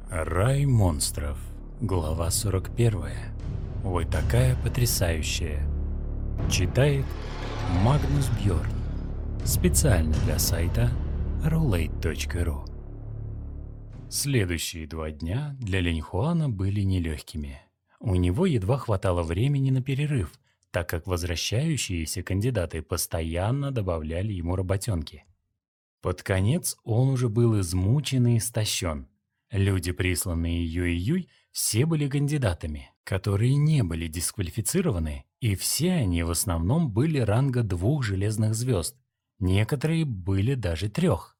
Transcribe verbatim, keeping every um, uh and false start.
Рай монстров. Глава сорок первая. Вы такая потрясающая. Читает Магнус Бьорн. Специально для сайта рулейт точка ру. Следующие два дня для Линьхуана были нелегкими. У него едва хватало времени на перерыв, так как возвращающиеся кандидаты постоянно добавляли ему работенки. Под конец он уже был измучен и истощен. Люди, присланные Юй-Юй, все были кандидатами, которые не были дисквалифицированы, и все они в основном были ранга двух железных звезд, некоторые были даже трех.